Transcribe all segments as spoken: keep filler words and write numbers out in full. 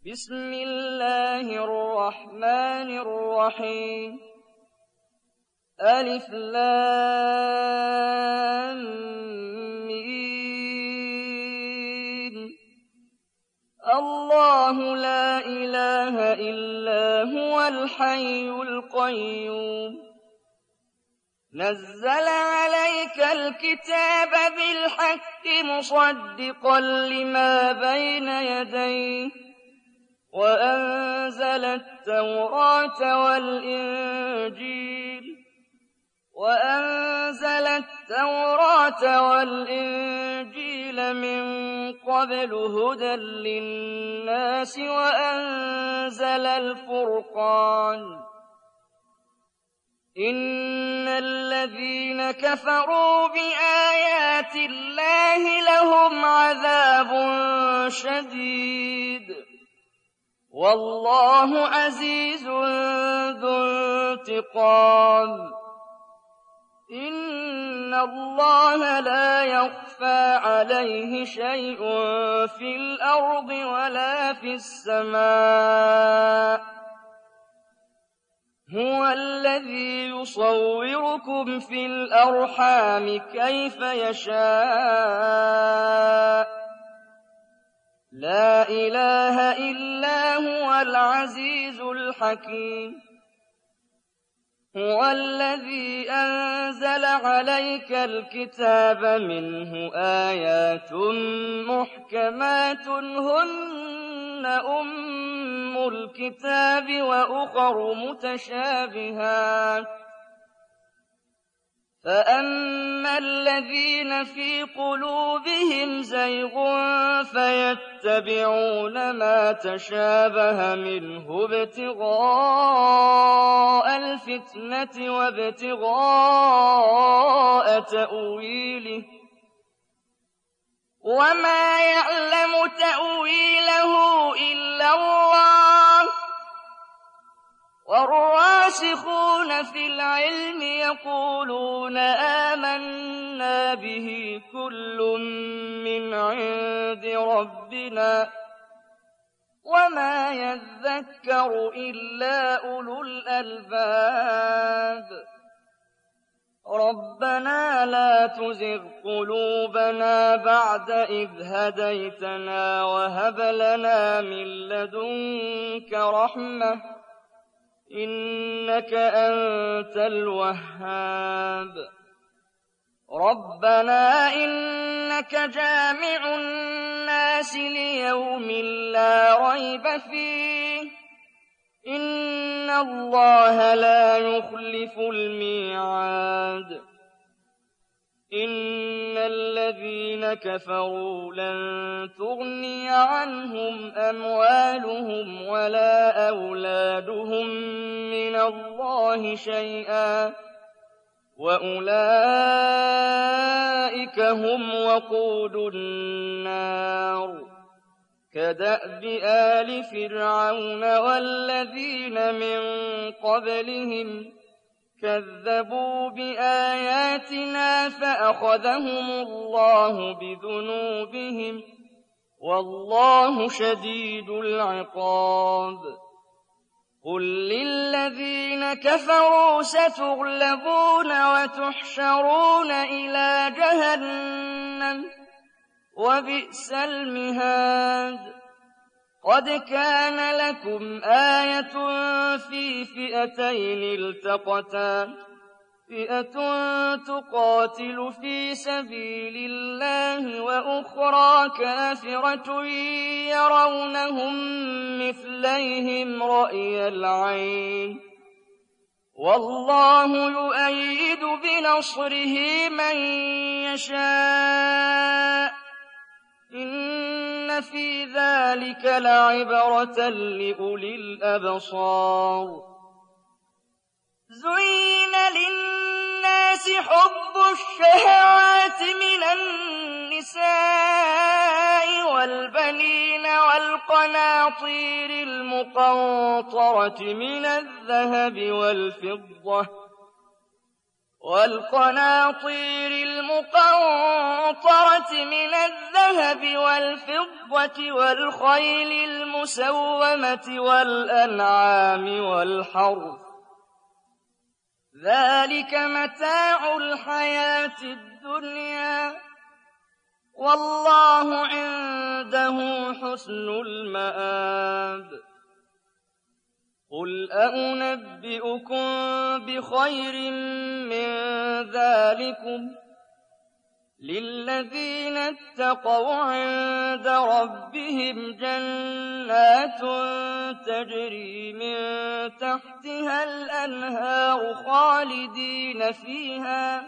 بسم الله الرحمن الرحيم ألف لام ميم الله لا إله إلا هو الحي القيوم نزل عليك الكتاب بالحق مصدقا لما بين يديه وأنزل التوراة والإنجيل وأنزل التوراة والإنجيل من قبل هدى للناس وأنزل الفرقان إن الذين كفروا بآيات الله لهم عذاب شديد والله عزيز ذو انتقام إن الله لا يخفى عليه شيء في الأرض ولا في السماء هو الذي يصوركم في الأرحام كيف يشاء لا إله إلا هو العزيز الحكيم هو الذي أنزل عليك الكتاب منه آيات محكمات هن أم الكتاب وأخر متشابهات فأما الذين في قلوبهم زيغ فيتبعون ما تشابه منه ابتغاء الفتنة وابتغاء تأويله وما يعلم تأويله إلا الله والراسخون في العلم يقولون آمنا به كل من عند ربنا وما يذكر إلا أولو الألباب ربنا لا تزغ قلوبنا بعد إذ هديتنا وهب لنا من لدنك رحمة إنك أنت الوهاب ربنا إنك جامع الناس ليوم لا ريب فيه إن الله لا يخلف الميعاد إن الذين كفروا لن تغني عنهم أموالهم ولا أولادهم من الله شيئا وأولئك هم وقود النار كدأب آل فرعون والذين من قبلهم كذبوا بآياتنا فأخذهم الله بذنوبهم والله شديد العقاب قل للذين كفروا ستغلبون وتحشرون إلى جهنم وبئس المهاد قد كان لكم آية في فئتين التقتا فئة تقاتل في سبيل الله وأخرى كافرة يرونهم مثليهم رأي العين والله يؤيد بنصره من يشاء إن في ذلك لعبرة لأولي الأبصار زين للناس حب الشهوات من النساء والبنين والقناطير المقنطرة من الذهب والفضة وَالْقَنَاطِيرِ الْمُقَنطَرَةِ مِنَ الذَّهَبِ وَالْفِضَّةِ وَالْخَيْلِ الْمُسَوَّمَةِ وَالْأَنْعَامِ وَالْحَرْثِ ۗ ذَٰلِكَ مَتَاعُ الْحَيَاةِ الدُّنْيَا ۖ وَاللَّهُ عِندَهُ حُسْنُ الْمَآبِ. قُلْ أَؤُنَبِّئُكُم بِخَيْرٍ مِّن ذَٰلِكُمْ ۚ لِلَّذِينَ اتَّقَوْا عِندَ رَبِّهِمْ جَنَّاتٌ تَجْرِي مِن تَحْتِهَا الْأَنْهَارُ خَالِدِينَ فِيهَا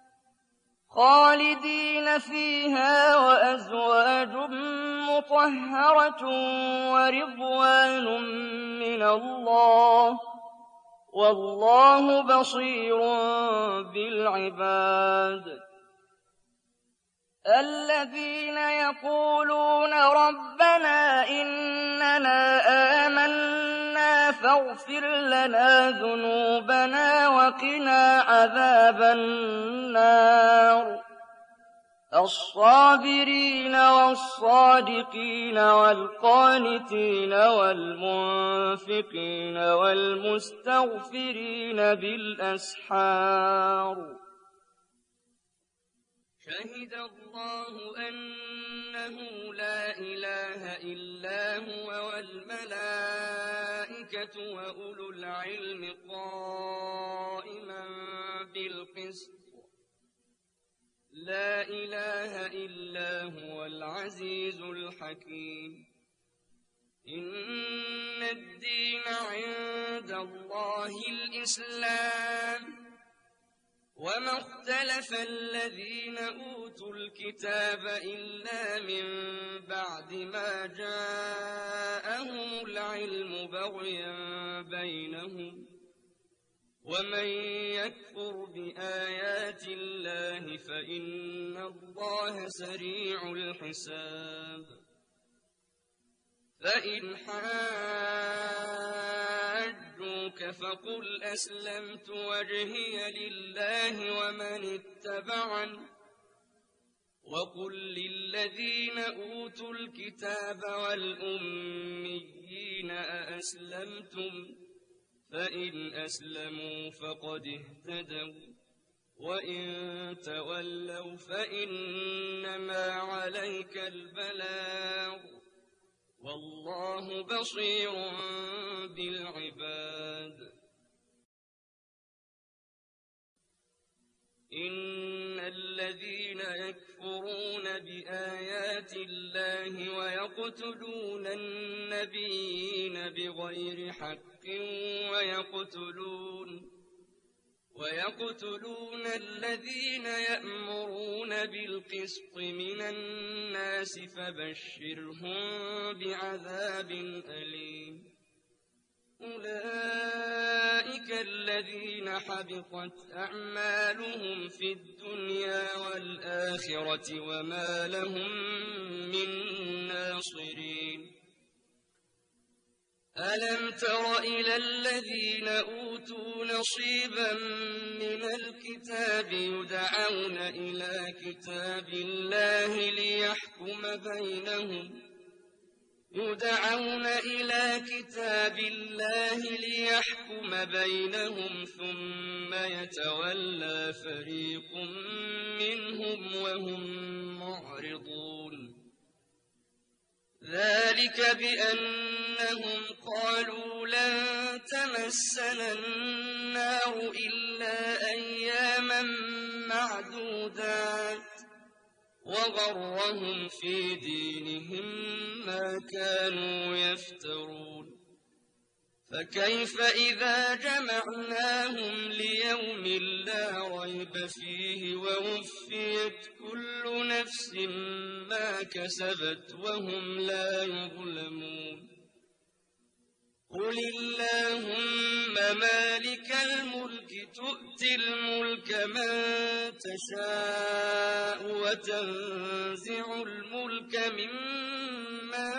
خالدين فيها وَأَزْوَاجٌ مُّطَهَّرَةٌ وَرِضْوَانٌ مِّنَ اللَّهِ ۗ وَاللَّهُ بَصِيرٌ بِالْعِبَادِ. الَّذِينَ يَقُولُونَ رَبَّنَا إِنَّنَا آمَنَّا فَاغْفِرْ لَنَا ذُنُوبَنَا وَقِنَا عَذَابَ النَّارِ. الصَّابِرِينَ وَالصَّادِقِينَ وَالْقَانِتِينَ وَالْمُنفِقِينَ وَالْمُسْتَغْفِرِينَ بِالْأَسْحَارِ. شهد الله أنه لا إله إلا هو والملائكة وأولو العلم قائما بالقسط لا إله إلا هو العزيز الحكيم. إن الدين عند الله الإسلام، وما اختلف الذين أوتوا الكتاب إلا من بعد ما جاءهم العلم بغيا بينهم، ومن يكفر بآيات الله فإن الله سريع الحساب. فإن حاجوك فقل أسلمت وجهي لله ومن اتبعني، وقل للذين أوتوا الكتاب والأميين أأسلمتم؟ فإن أسلموا فقد اهتدوا، وإن تولوا فإنما عليك البلاغ، والله بصير بالعباد. إن الذين يكفرون بآيات الله ويقتلون النبيين بغير حق ويقتلون ويقتلون الذين يأمرون بالقسط من الناس فبشرهم بعذاب أليم. أولئك الذين حبطت أعمالهم في الدنيا والآخرة وما لهم من ناصرين. ألم تر إلى الذين أوتوا نصيبا من الكتاب يدعون إلى كتاب الله ليحكم بينهم يدعون إلى كتاب الله ليحكم بينهم ثم يتولى فريق منهم وهم معرضون. ذلك بأنهم قالوا لن تمسنا النار إلا أياما معدودات، وغرهم في دينهم ما كانوا يفترون. فكيف إذا جمعناهم ليوم لا ريب فيه ووفيت كل نفس ما كسبت وهم لا يظلمون. قل اللهم مالك الملك تؤتي الملك من تشاء وتنزع الملك ممن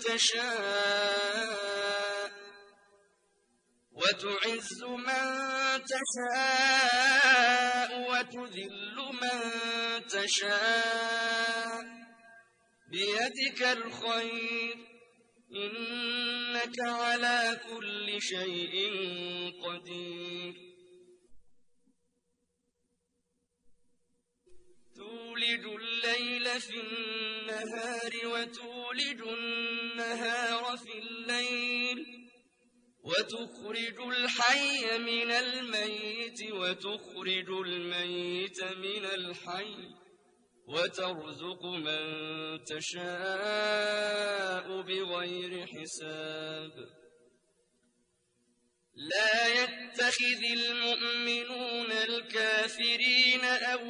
تشاء وتعز من تشاء وتذل من تشاء بيدك الخير إنك على كل شيء قدير تولج الليل في النهار وتولج النهار في الليل وتخرج الحي من الميت وتخرج الميت من الحي وترزق من تشاء بغير حساب لا يتخذ المؤمنون الكافرين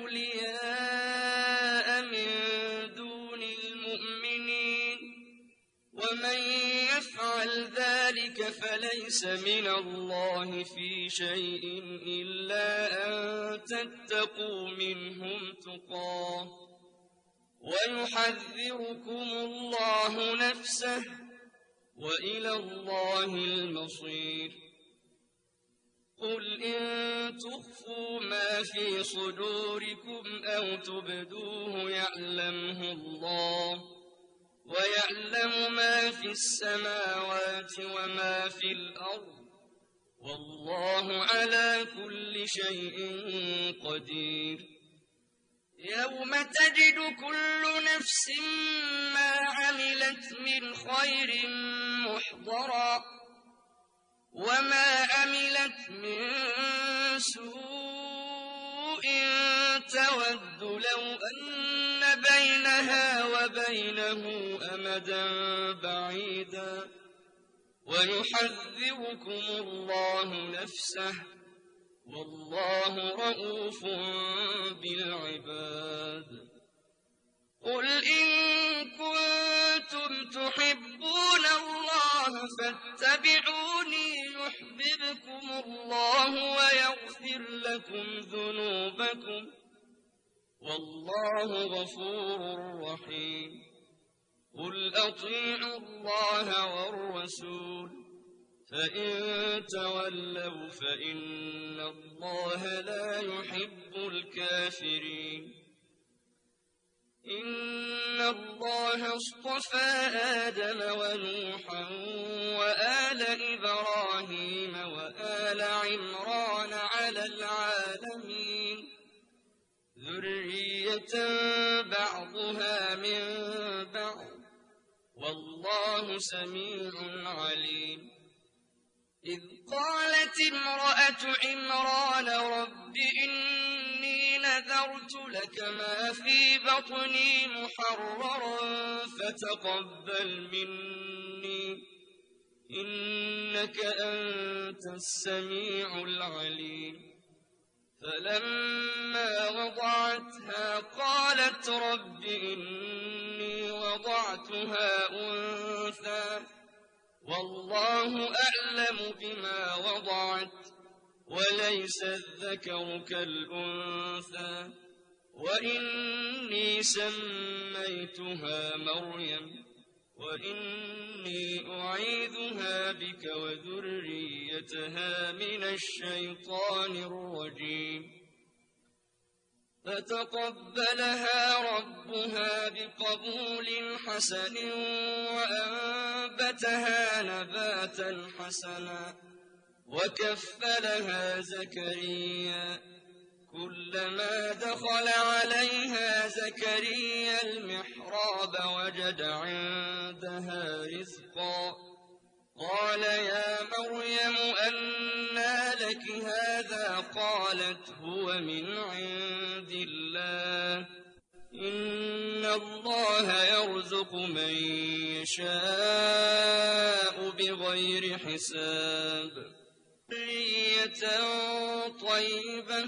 أولياء من دون المؤمنين ومن يفعل ذلك فليس من الله في شيء إلا أن تتقوا منهم تقاه ويحذركم الله نفسه وإلى الله المصير قل إن تخفوا ما في صدوركم أو تبدوه يعلمه الله ويعلم ما في السماوات وما في الأرض والله على كل شيء قدير يوم تجد كل نفس ما عملت من خير محضرا وما عملت من سوء تود لو أن بينها وبينه أمدا بعيدا ويحذركم الله نفسه والله رءوف بالعباد قل إن كنتم تحبون الله فاتبعوني يحببكم الله ويغفر لكم ذنوبكم والله غفور رحيم قل أطيعوا الله والرسول فإن تولوا فإن الله لا يحب الكافرين إن الله اصطفى آدم ونوحا وآل إبراهيم وآل عمران على العالمين ذرية بعضها من بعض والله سميع عليم إذ قالت امرأة عمران رب إني نذرت لك ما في بطني محررا فتقبل مني إنك أنت السميع العليم فلما وضعتها قالت رب إني وضعتها أنثى والله أعلم بما وضعت وليس الذكر كالأنثى وإني سميتها مريم وإني أعيذها بك وذريتها من الشيطان الرجيم فتقبلها ربها بقبول حسن وأنبتها نباتا حسنا وكفلها زكريا كلما دخل عليها زكريا المحراب وجد عندها رزقا قال يا مريم أنى لك هذا قالت هو من عند الله إن الله يرزق من يشاء بغير حساب ذرية طيبة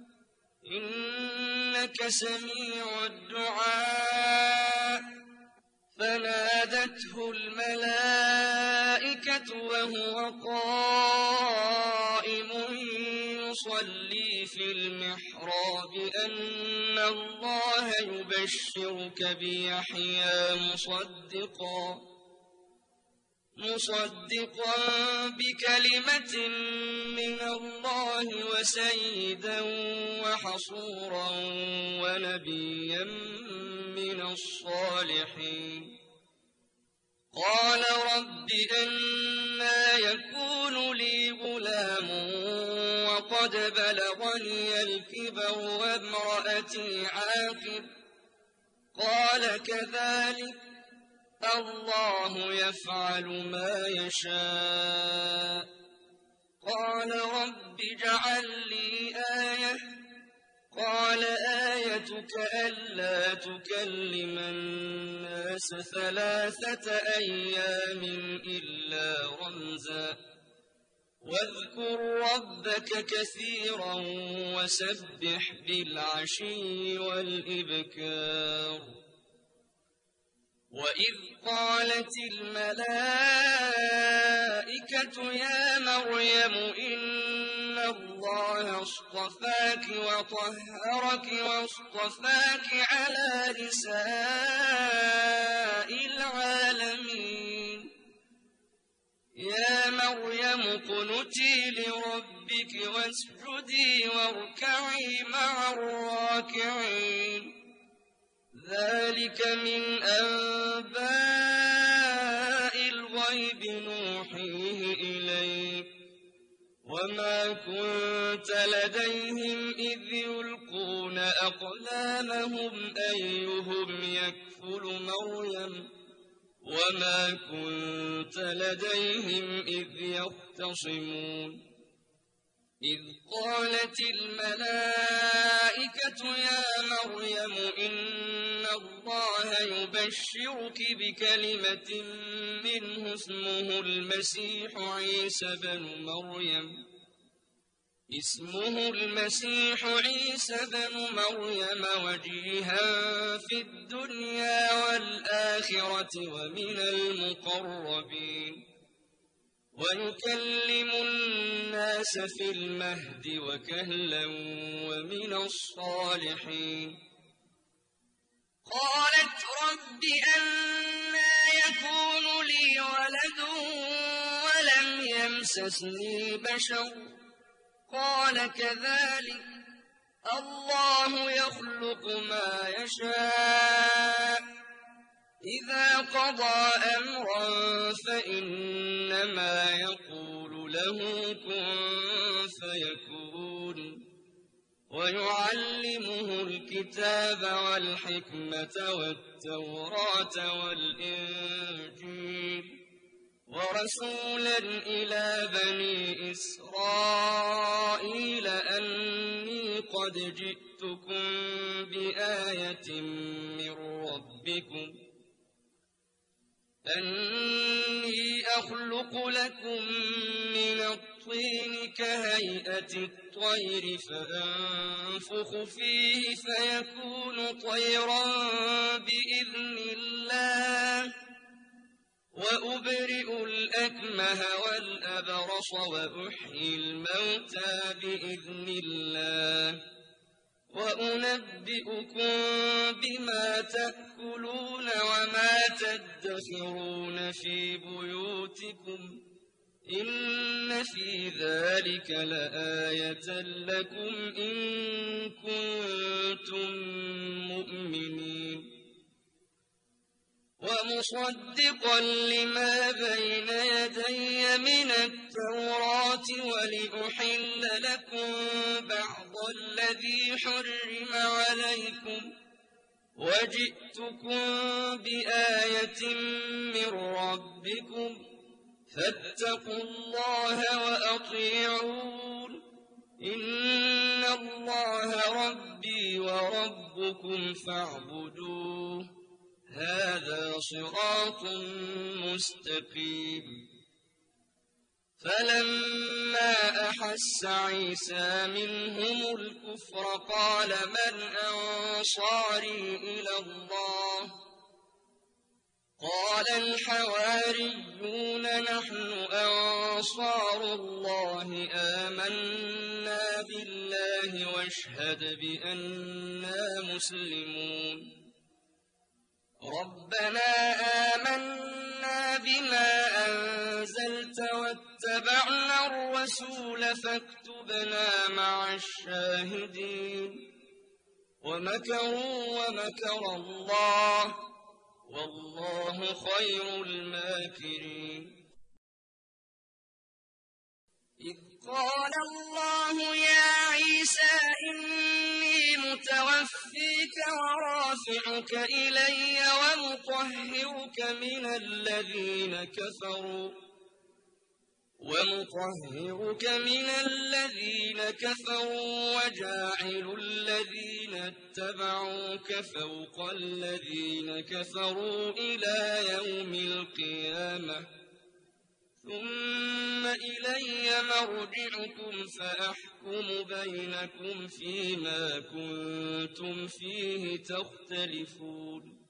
إنك سميع الدعاء فنادته الملائكة وهو قائم يصلي في المحراب أن الله يبشرك بيحيى مصدقا مصدقا بكلمة من الله وسيدا وحصورا ونبيا من الصالحين قال رب أنى يكون لي غلام وقد بلغني الكبر وامرأتي عاقر قال كذلك الله يفعل ما يشاء قال رب اجعل لي آية قال آيتك ألا تكلم الناس ثلاثة أيام إلا رمزا واذكر ربك كثيرا وسبح بالعشي والإبكار وإذ قالت الملائكة يا مريم إن الله اصطفاك وطهرك واصطفاك على نساء العالمين يا مريم اقنتي لربك واسجدي واركعي مع الراكعين ذلك من أنباء الغيب نوحيه إليك وما كنت لديهم إذ يلقون أقلامهم أيهم يكفل مريم وما كنت لديهم إذ يختصمون إذ قالت الملائكة يا مريم إن الله يبشرك بكلمة منه اسمه المسيح عيسى بن مريم اسمه المسيح عيسى بن مريم وجيها في الدنيا والآخرة ومن المقربين ويكلم الناس في المهد وكهلا ومن الصالحين قالت رب أنى يكون لي ولد ولم يمسسني بشر قال كذلك الله يخلق ما يشاء إذا قضى أمرا فإنما يقول له كن فيكون ويعلمه الكتاب والحكمة والتوراة والإنجيل ورسولا إلى بني إسرائيل أني قد جئتكم بآية من ربكم أني أخلق لكم من الطين كهيئة الطير فأنفخ فيه فيكون طيرا بإذن الله وأبرئ الأكمه والأبرص وأحيي الموتى بإذن الله وأنبئكم بما تأكلون وما تدخرون في بيوتكم إن في ذلك لآية لكم إن كنتم مؤمنين ومصدقا لما بين يدي من التوراة ولأحل لكم بعض الذي حرم عليكم وجئتكم بآية من ربكم فاتقوا الله وأطيعون إن الله ربي وربكم فاعبدوه هذا صراط مستقيم فلما أحس عيسى منهم الكفر قال من أنصاري إلى الله قال الحواريون نحن أنصار الله آمنا بالله واشهد بأننا مسلمون ربنا آمنا بما أنزلت واتبعنا الرسول فاكتبنا مع الشاهدين ومكروا ومكر الله والله خير الماكرين إذ قال الله يا عيسى إني متوفيك ورافعك إلي ومطهرك من الذين كفروا ومطهرك من الذين كفروا وجاعل الذين اتبعوك فوق الذين كفروا إلى يوم القيامة ثم إلي مرجعكم فأحكم بينكم فيما كنتم فيه تختلفون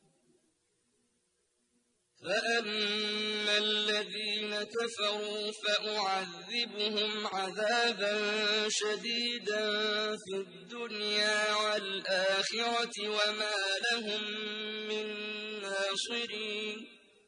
فأما الذين كفروا فأعذبهم عذابا شديدا في الدنيا والآخرة وما لهم من ناصرين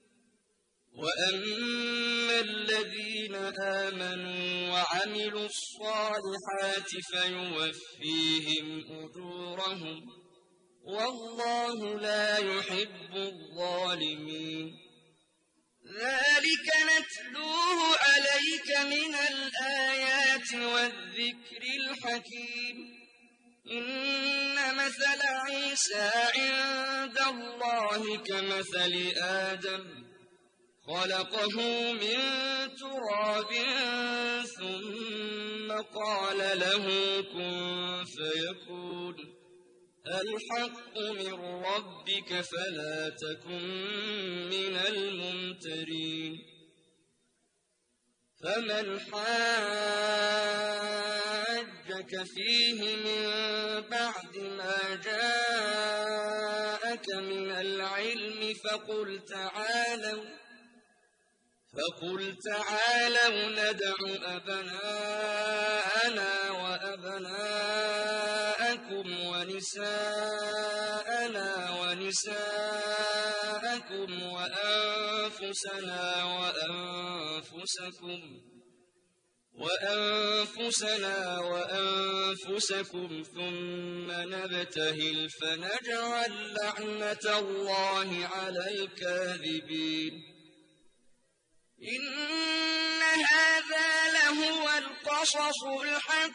وأما الذين آمنوا وعملوا الصالحات فيوفيهم أجورهم والله لا يحب الظالمين ذلك نتلوه عليك من الآيات والذكر الحكيم إن مثل عيسى عند الله كمثل آدم خلقه من تراب ثم قال له كن فيكون الحق من ربك فلا تكن من الممترين فمن حاجك فيه من بعد ما جاءك من العلم فقل تعالوا فقل تعالوا ندع أبناءنا وأبناءكم ونساءنا ونساءكم وأنفسنا وأنفسكم وأنفسنا وأنفسكم ثم نبتهل فنجعل لعنة الله على الكاذبين إن هذا لهو القصص الحق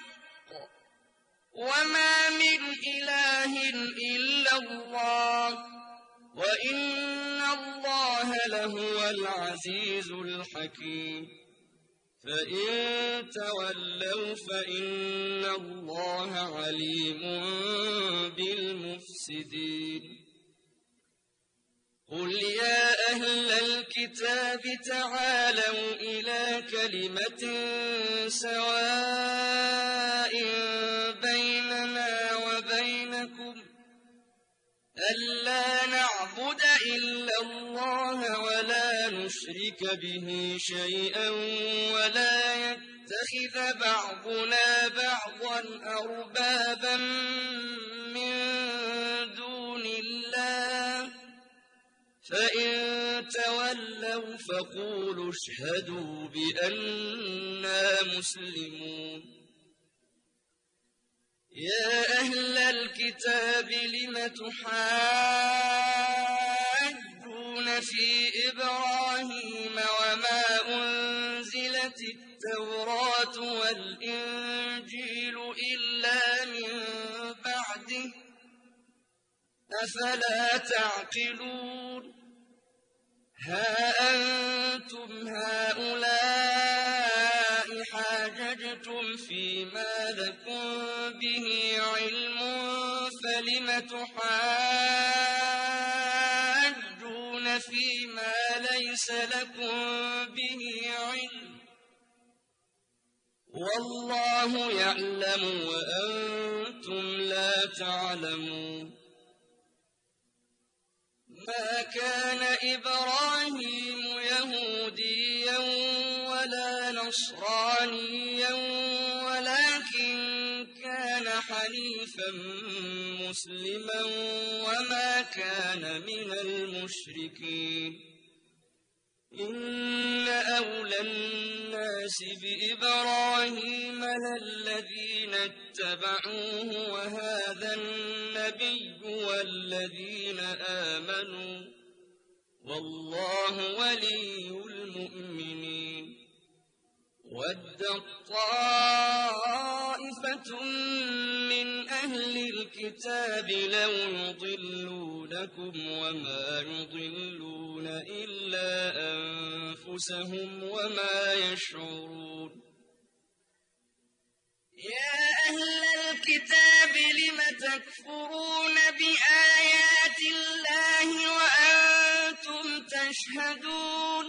وما من إله إلا الله وإن الله لهو العزيز الحكيم فإن تولوا فإن الله عليم بالمفسدين قل يا أهل الكتاب تعالوا إلى كلمة سواء بيننا وبينكم ألا نعبد إلا الله ولا نشرك به شيئا ولا يتخذ بعضنا بعضا أربابا من دون الله فإن تولوا فقولوا اشهدوا بأننا مسلمون يا أهل الكتاب لم تحاجون في إبراهيم وما أنزلت التوراة والإنجيل إلا من بعده أفلا تعقلون ها أنتم هؤلاء حاججتم فيما لكم به علم فلم تحاجون فيما ليس لكم به علم والله يعلم وأنتم لا تعلمون ما كان إبراهيم يهوديا ولا نصرانيا ولكن كان حنيفا مسلما وما كان من المشركين إن أولى الناس حسب إبراهيم للذين اتبعوه وهذا النبي والذين آمنوا والله ولي المؤمنين ودت طائفة من أهل الكتاب لو يضلونكم وما يضلون إلا أنفسهم وما يشعرون يا أهل الكتاب لم تكفرون بآيات الله وأنتم تشهدون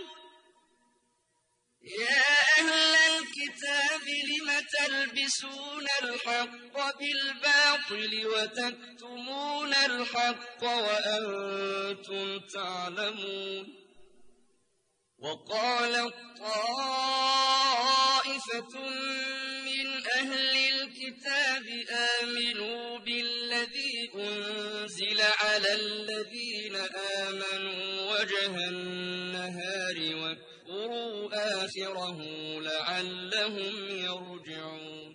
يا أهل الكتاب لم تلبسون الحق بالباطل وتكتمون الحق وأنتم تعلمون وقالت طائفة من أهل الكتاب آمنوا بالذي أنزل على الذين آمنوا وجه النهار واكفروا آخره لعلهم يرجعون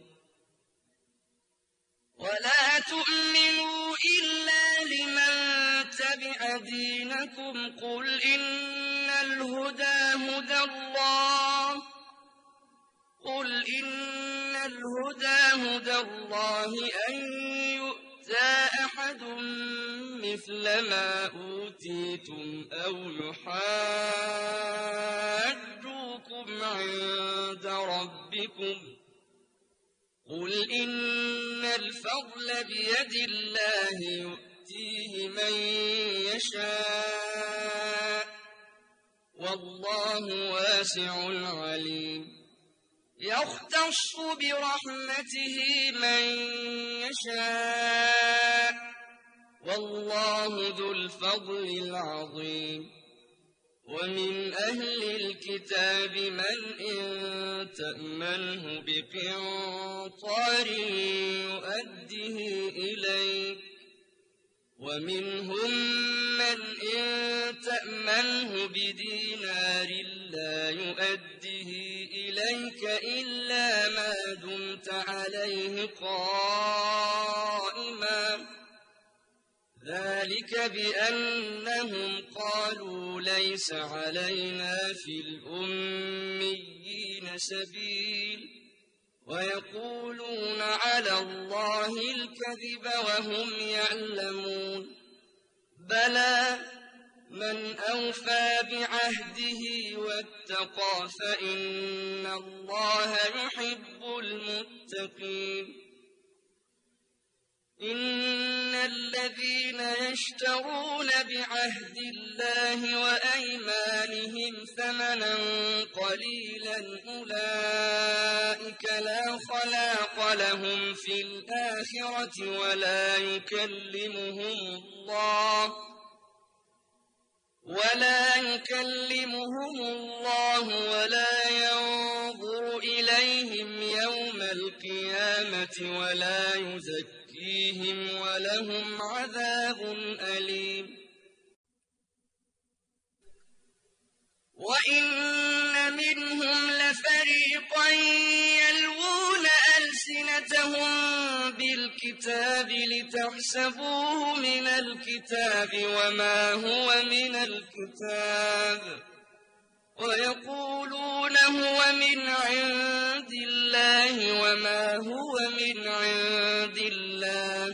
ولا تؤمنوا إلا لمن تبع دينكم قل إن الهدى هدى الله قل إن الهدى هدى الله أن يؤتى أحد مثل ما أوتيتم أو يحاجوكم عند ربكم قل إن الفضل بيد الله يؤتيه من يشاء والله واسع عليم يختص برحمته من يشاء والله ذو الفضل العظيم ومن أهل الكتاب من إن تأمنه بقنطار يؤده إليك ومنهم من إن تأمنه بدينار لا يؤده إليك إلا ما دمت عليه قائما ذلك بأنهم قالوا ليس علينا في الأميين سبيل ويقولون على الله الكذب وهم يعلمون بلى من أوفى بعهده واتقى فإن الله يحب المتقين إن الذين يشترون بعهد الله وأيمانهم ثمنا قليلا أولئك لا خلاق لهم في الآخرة ولا يكلمهم الله ولا يكلمهم الله ولا ينظر إليهم يوم القيامة ولا يزكيهم ولهم عذاب أليم وإن منهم لفريقا يلوون ألسنتهم بالكتاب لتحسبوه من الكتاب وما هو من الكتاب ويقولون هو من عند الله وما هو من عند الله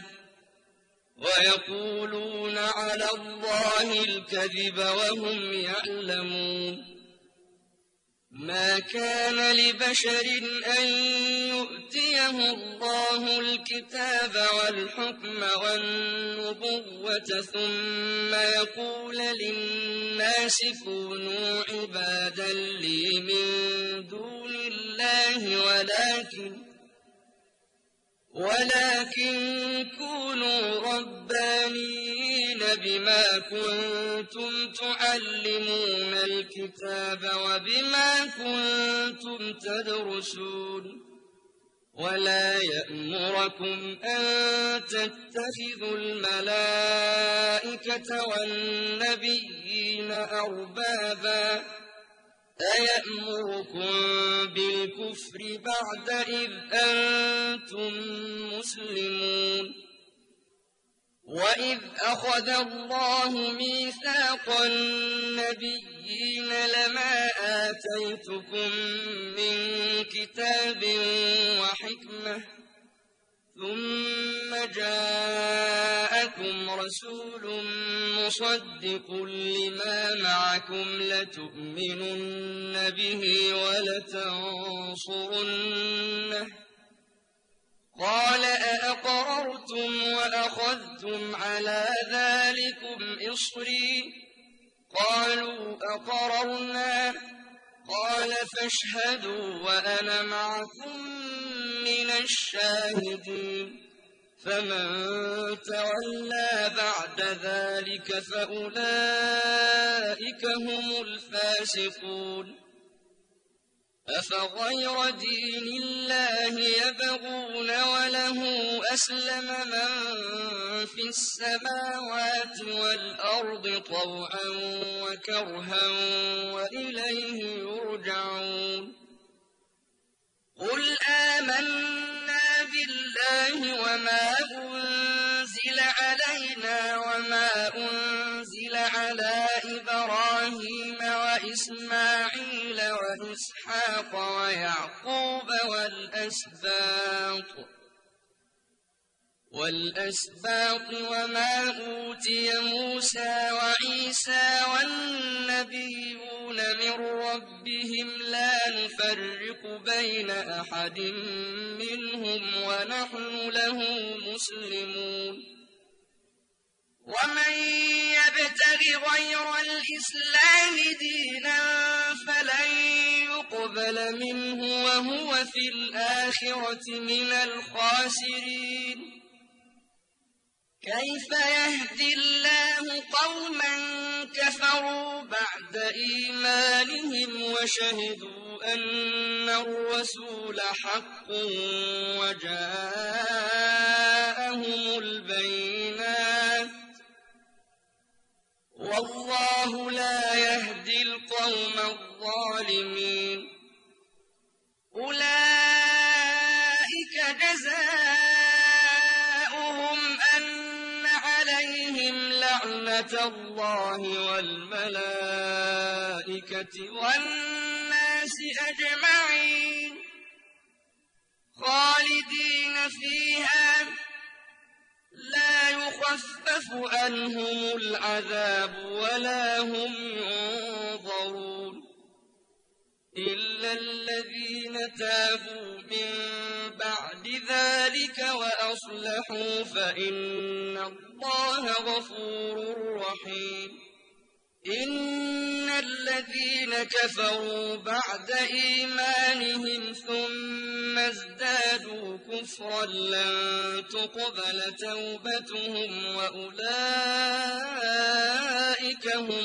ويقولون على الله الكذب وهم يعلمون ما كان لبشر أن يؤتيه الله الكتاب والحكم والنبوة ثم يقول للناس كونوا عبادا لي من دون الله ولكن ولكن كونوا ربانيين بما كنتم تعلمون الكتاب وبما كنتم تدرسون ولا يأمركم أن تتخذوا الملائكة والنبيين أربابا أيأمركم بالكفر بعد إذ أنتم مسلمون وإذ أخذ الله ميثاق النبيين لما آتيتكم من كتاب وحكمة ثم جاءكم رسول مصدق لما معكم لتؤمنن به ولتنصرنه قال أأقررتم وأخذتم على ذلكم إصري قالوا أقررنا قال فاشهدوا وأنا معكم من الشاهدين فمن تولى بعد ذلك فأولئك هم الفاسقون أفغير دين الله يبغون وله أسلم من في السماوات والأرض طوعا وكرها وإليه يرجعون قل آمنا بالله وما أنزل علينا وما أنزل على إبراهيم وإسماعيل وإسحاق ويعقوب والأسباط والأسباط وما أوتي موسى وعيسى والنبيون من ربهم لا نفرق بين أحد منهم ونحن له مسلمون ومن يبتغ غير الإسلام دينا فلن يقبل منه وهو في الآخرة من الخاسرين كيف يهدي الله قوما كفروا بعد إيمانهم وشهدوا أن الرسول حق وجاءهم البينات والله لا يهدي القوم الظالمين أولئك جزاؤهم أن عليهم لعنة الله والملائكة والناس أجمعين خالدين فيها لا يخفف عنهم العذاب ولا هم ينظرون إلا الذين تابوا من بعد ذلك وأصلحوا فإن الله غفور رحيم إن الذين كفروا بعد إيمانهم ثم ازدادوا كفرا لن تقبل توبتهم وأولئك هم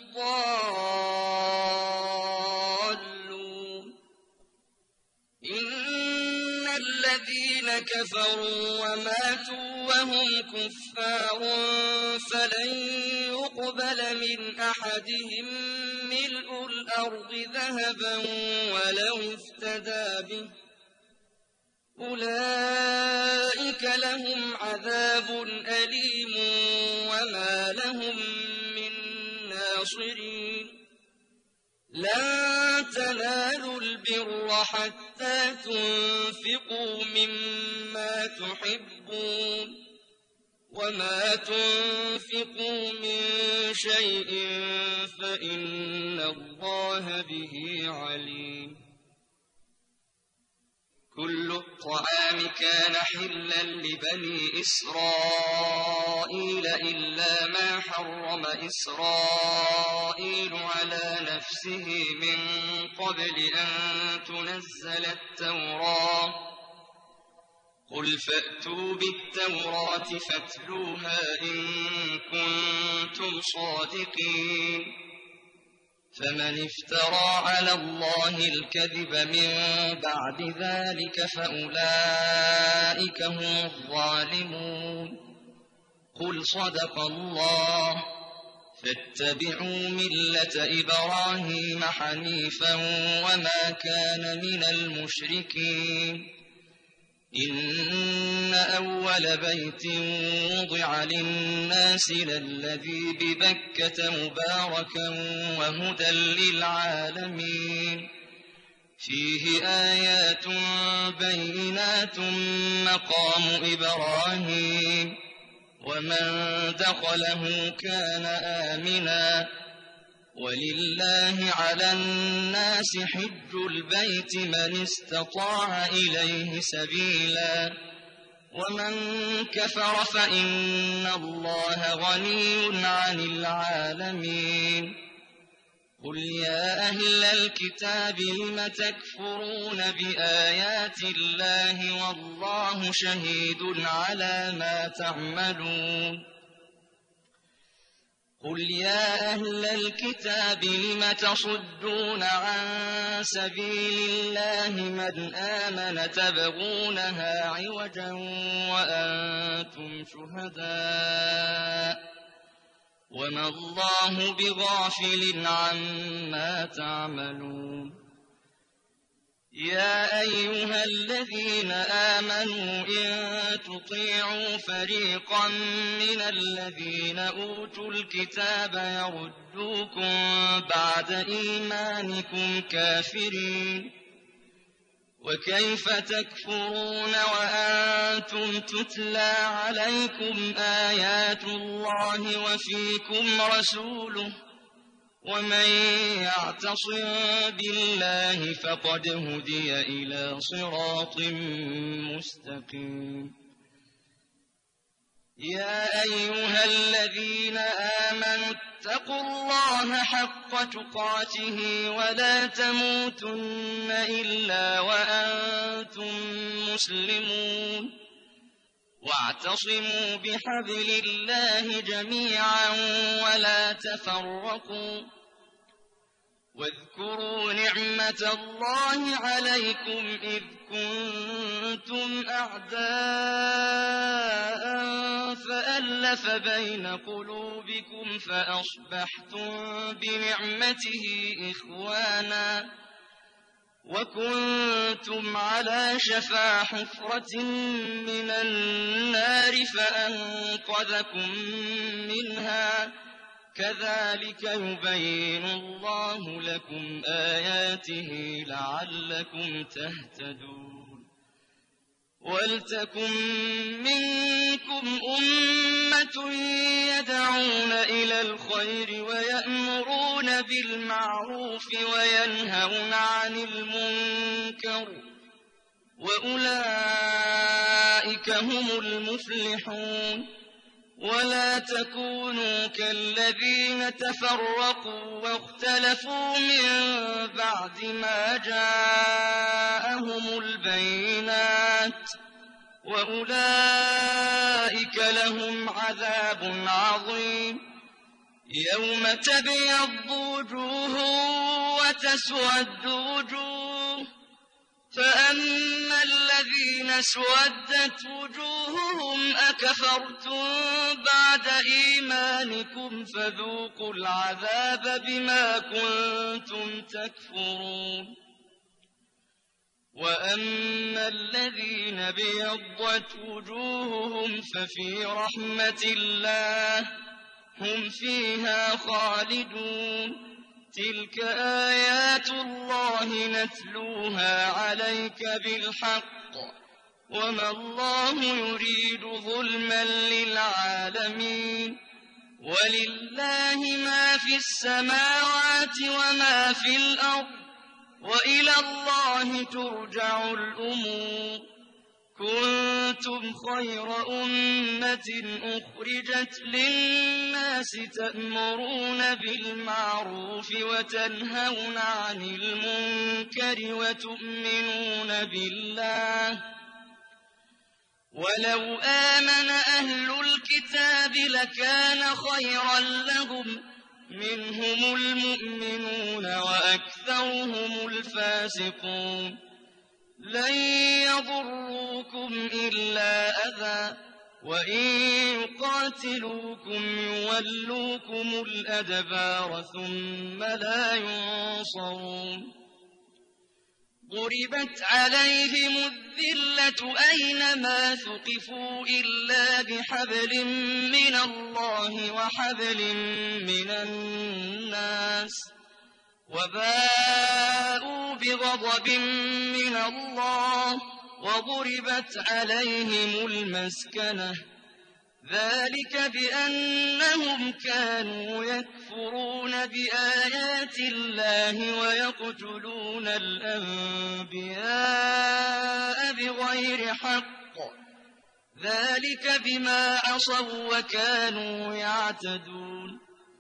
الضالون إن الذين كفروا وماتوا وهم كفار فلن يقبل من أحدهم ملء الأرض ذهبا ولو افتدى به أولئك لهم عذاب أليم وما لهم من ناصرين لن تنالوا البر حتى تنفقوا مما تحبون وما تنفقوا من شيء فإن الله به عليم كل الطعام كان حلا لبني إسرائيل إلا ما حرم إسرائيل على نفسه من قبل أن تنزل التوراة قل فأتوا بالتوراة فاتلوها إن كنتم صادقين فمن افترى على الله الكذب من بعد ذلك فأولئك هم الظالمون قل صدق الله فاتبعوا ملة إبراهيم حنيفا وما كان من المشركين إن أول بيت وضع للناس للذي ببكة مباركا وهدى للعالمين فيه آيات بينات مقام إبراهيم ومن دخله كان آمنا ولله على الناس حج البيت من استطاع إليه سبيلا ومن كفر فإن الله غني عن العالمين قل يا أهل الكتاب لم تكفرون بآيات الله والله شهيد على ما تعملون قل يا أهل الكتاب لم تصدون عن سبيل الله من آمن تبغونها عوجا وأنتم شهداء وما الله بغافل عما تعملون يا أيها الذين آمنوا إن تطيعوا فريقا من الذين أوتوا الكتاب يردوكم بعد إيمانكم كافرين وكيف تكفرون وأنتم تتلى عليكم آيات الله وفيكم رسوله ومن يعتصم بالله فقد هدي إلى صراط مستقيم يا أيها الذين آمنوا اتقوا الله حق تقاته ولا تموتن إلا وأنتم مسلمون واعتصموا بحبل الله جميعا ولا تفرقوا واذكروا نعمة الله عليكم إذ كنتم أعداء فألف بين قلوبكم فأصبحتم بنعمته إخوانا وكنتم على شفا حفرة من النار فأنقذكم منها كذلك يبين الله لكم آياته لعلكم تهتدون ولتكن منكم أمة يدعون إلى الخير ويأمرون بالمعروف وينهون عن المنكر وأولئك هم المفلحون ولا تكونوا كالذين تفرقوا واختلفوا من بعد ما جاءهم البينات وأولئك لهم عذاب عظيم يوم تبيض وجوه وتسود وجوه فأما الذين اسودت وجوههم أكفرتم بعد إيمانكم فذوقوا العذاب بما كنتم تكفرون وأما الذين ابيضت وجوههم ففي رحمة الله هم فيها خالدون تلك آيات الله نتلوها عليك بالحق وما الله يريد ظلما للعالمين ولله ما في السماوات وما في الأرض وإلى الله ترجع الأمور كنتم خير أمة أخرجت للناس تأمرون بالمعروف وتنهون عن المنكر وتؤمنون بالله ولو آمن أهل الكتاب لكان خيرا لهم منهم المؤمنون وأكثرهم الفاسقون لن يضروكم إلا أذى وإن يقاتلوكم يولوكم الأدبار ثم لا ينصرون ضربت عليهم الذلة أينما ثقفوا إلا بحبل من الله وحبل من الناس وباءوا بغضب من الله وضربت عليهم المسكنة ذلك بأنهم كانوا يكفرون بآيات الله ويقتلون الأنبياء بغير حق ذلك بما عصوا وكانوا يعتدون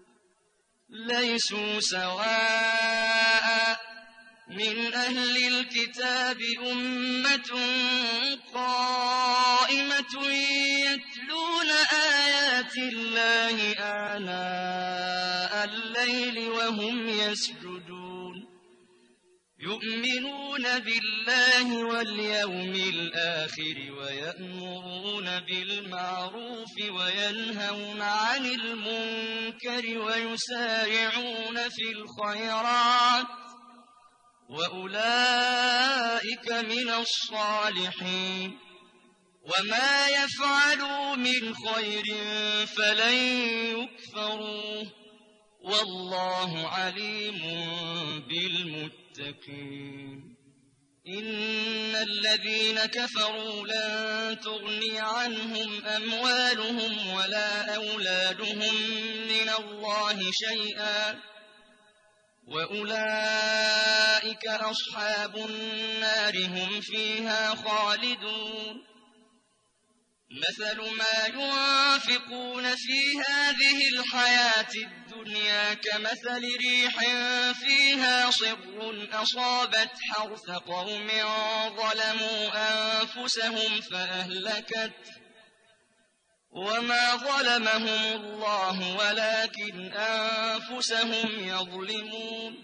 ليسوا سواء من أهل الكتاب أمة قائمة يتلون آيات الله آناء الليل وهم يسجدون يؤمنون بالله واليوم الآخر ويأمرون بالمعروف وينهون عن المنكر ويسارعون في الخيرات وأولئك من الصالحين وما يفعلوا من خير فلن يكفروه والله عليم بالمتقين إن الذين كفروا لن تغني عنهم أموالهم ولا أولادهم من الله شيئا وأولئك أصحاب النار هم فيها خالدون مثل ما ينفقون في هذه الحياة الدنيا كمثل ريح فيها صر أصابت حرث قوم ظلموا أنفسهم فأهلكت وما ظلمهم الله ولكن أنفسهم يظلمون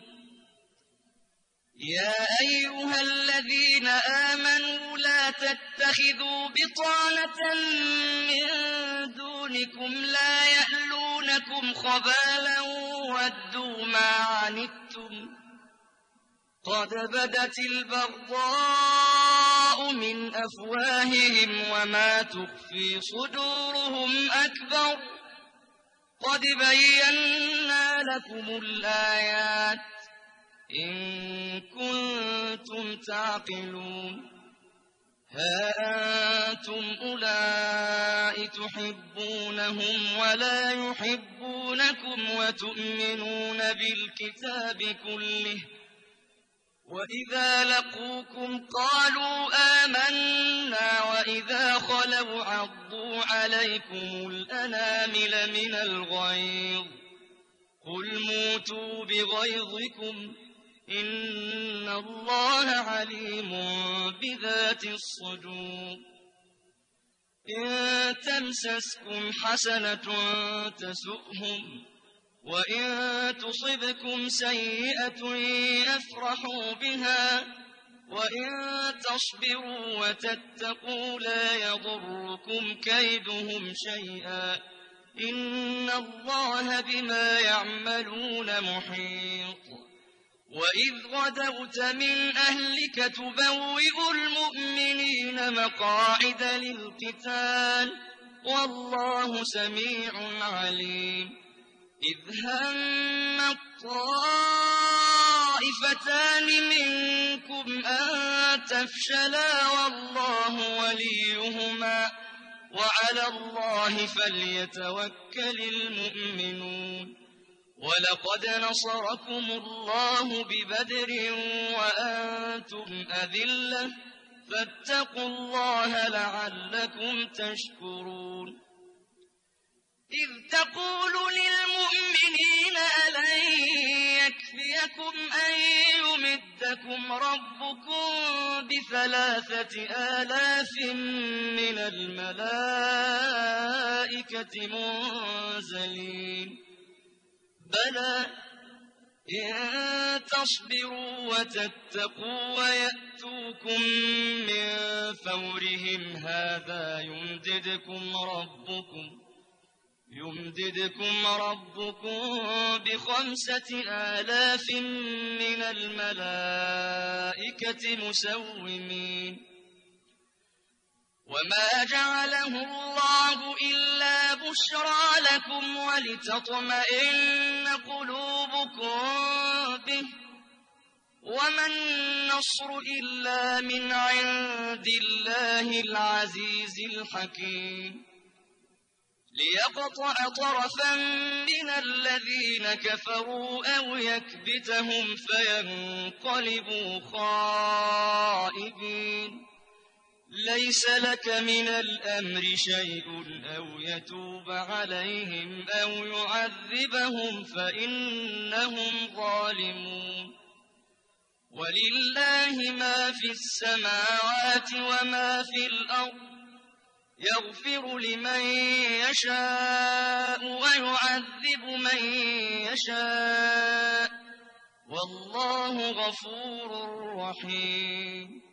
يا أيها الذين آمنوا لا تتخذوا بطانة من دونكم لا يألونكم خبالا ودوا ما عنتم قد بدت البغضاء من أفواههم وما تخفي صدورهم أكبر قد بينا لكم الآيات إن كنتم تعقلون ها أنتم أولئك تحبونهم ولا يحبونكم وتؤمنون بالكتاب كله وإذا لقوكم قالوا آمنا وإذا خلوا عضوا عليكم الأنامل من الغيظ قل موتوا بغيظكم إن الله عليم بذات الصدور إن تمسسكم حسنة تسؤهم وإن تصبكم سيئة يفرحوا بها وإن تصبروا وتتقوا لا يضركم كيدهم شيئا إن الله بما يعملون محيط وإذ غدوت من أهلك تبوئ المؤمنين مقاعد للقتال والله سميع عليم إذ هم الطائفتان منكم أن تفشلا والله وليهما وعلى الله فليتوكل المؤمنون ولقد نصركم الله ببدر وأنتم أذلة فاتقوا الله لعلكم تشكرون إذ تقول للمؤمنين ألن يكفيكم أن يمدكم ربكم بثلاثة آلاف من الملائكة منزلين بلى إن تصبروا وتتقوا ويأتوكم من فورهم هذا يمددكم ربكم يمددكم ربكم بخمسة آلاف من الملائكة مسومين وما جعله الله إلا بشرى لكم ولتطمئن قلوبكم به وما النصر إلا من عند الله العزيز الحكيم ليقطع طرفا من الذين كفروا أو يكبتهم فينقلبوا خائبين ليس لك من الأمر شيء أو يتوب عليهم أو يعذبهم فإنهم ظالمون ولله ما في السماوات وما في الأرض يغفر لمن يشاء ويعذب من يشاء والله غفور رحيم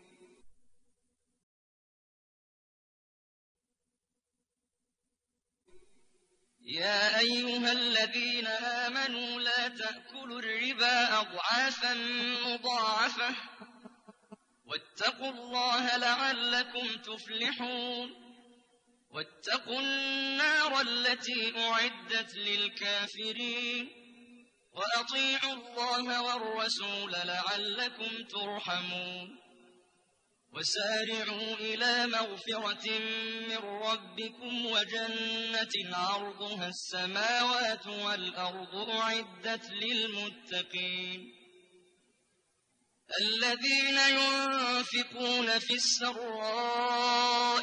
يا أيها الذين آمنوا لا تأكلوا الربا أضعافا مضاعفة واتقوا الله لعلكم تفلحون واتقوا النار التي أعدت للكافرين وأطيعوا الله والرسول لعلكم ترحمون وسارعوا إلى مغفرة من ربكم وجنة عرضها السماوات والأرض أعدت للمتقين الذين ينفقون في السراء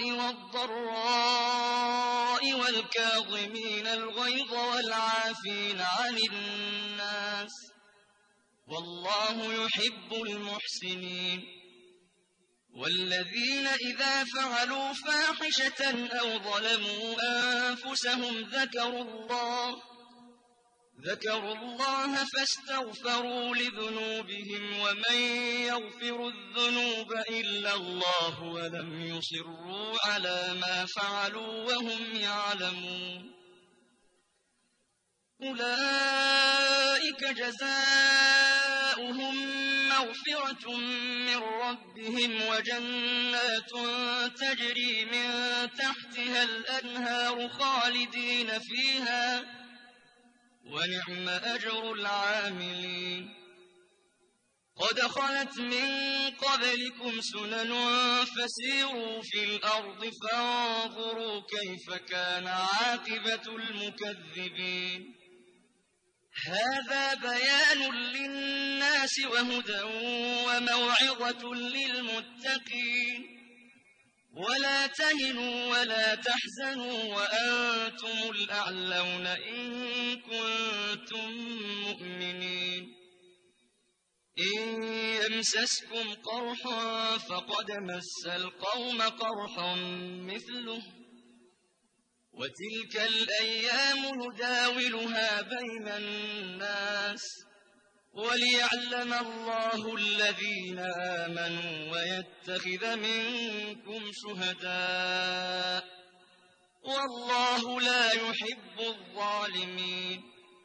والضراء والكاظمين الغيظ والعافين عن الناس والله يحب المحسنين والذين إذا فعلوا فاحشة أو ظلموا أنفسهم ذكروا الله ذكروا الله فاستغفروا لذنوبهم ومن يغفر الذنوب إلا الله ولم يصروا على ما فعلوا وهم يعلمون أولئك جزاؤهم مغفرة من ربهم وجنات تجري من تحتها الأنهار خالدين فيها ونعم أجر العاملين قد خلت من قبلكم سنن فسيروا في الأرض فانظروا كيف كان عاقبة المكذبين هذا بيان للناس وهدى وموعظة للمتقين ولا تهنوا ولا تحزنوا وأنتم الأعلون إن كنتم مؤمنين إن يمسسكم قرح فقد مس القوم قرح مثله وتلك الأيام نداولها بين الناس وليعلم الله الذين آمنوا ويتخذ منكم شهداء والله لا يحب الظالمين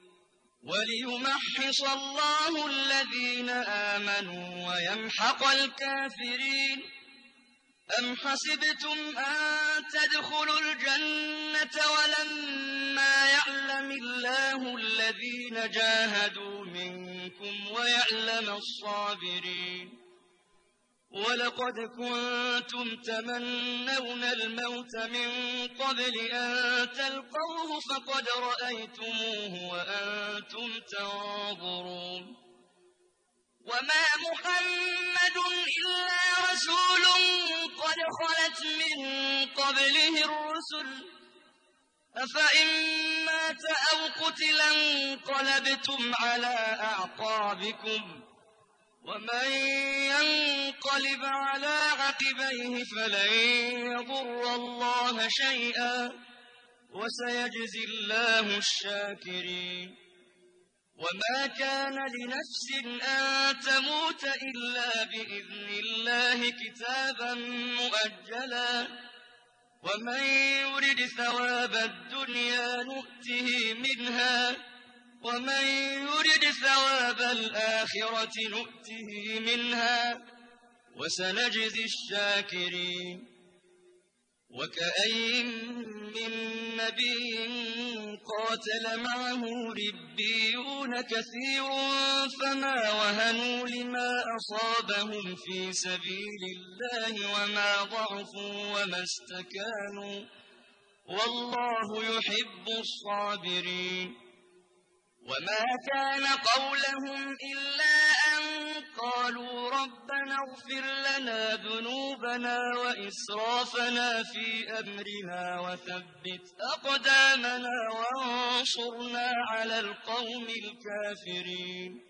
وليمحص الله الذين آمنوا ويمحق الكافرين أم حسبتم أن تدخلوا الجنة ولما يعلم الله الذين جاهدوا منكم ويعلم الصابرين ولقد كنتم تمنون الموت من قبل أن تلقوه فقد رأيتموه وأنتم تنظرون وما محمد إلا رسول قد خلت من قبله الرسل أفإن مات أو قتل انقلبتم على أعقابكم ومن ينقلب على عقبيه فلن يضر الله شيئا وسيجزي الله الشاكرين وما كان لنفس أن تموت إلا بإذن الله كتابا مؤجلا ومن يرد ثواب الدنيا نؤته منها ومن يرد ثواب الآخرة نؤته منها وسنجزي الشاكرين. وكأين من نبي قاتل معه ربيون كثير فما وهنوا لما أصابهم في سبيل الله وما ضعفوا وما استكانوا والله يحب الصابرين. وما كان قولهم إلا أن قالوا ربنا اغفر لنا ذنوبنا وإسرافنا في أمرنا وثبت أقدامنا وانصرنا على القوم الكافرين.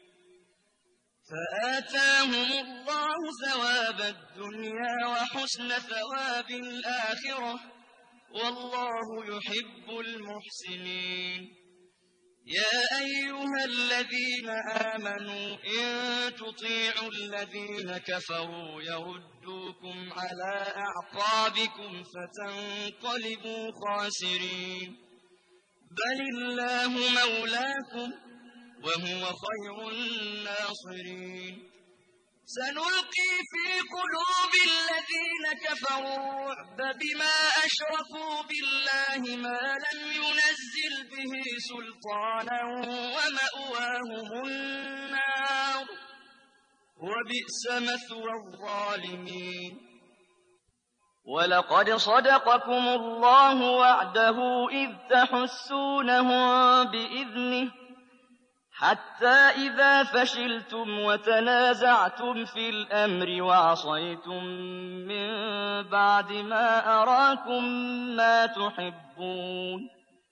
فآتاهم الله ثواب الدنيا وحسن ثواب الآخرة والله يحب المحسنين. يا أيها الذين آمنوا إن تطيعوا الذين كفروا يردوكم على أعقابكم فتنقلبوا خاسرين. بل الله مولاكم وهو خير الناصرين. سنلقي في قلوب الذين كفروا الرعب بما أشركوا بالله ما لم ينزل به سلطانا ومأواهم النار وبئس مثوى الظالمين. ولقد صدقكم الله وعده إذ تحسونهم بإذنه حتى إذا فشلتم وتنازعتم في الأمر وعصيتم من بعد ما أراكم ما تحبون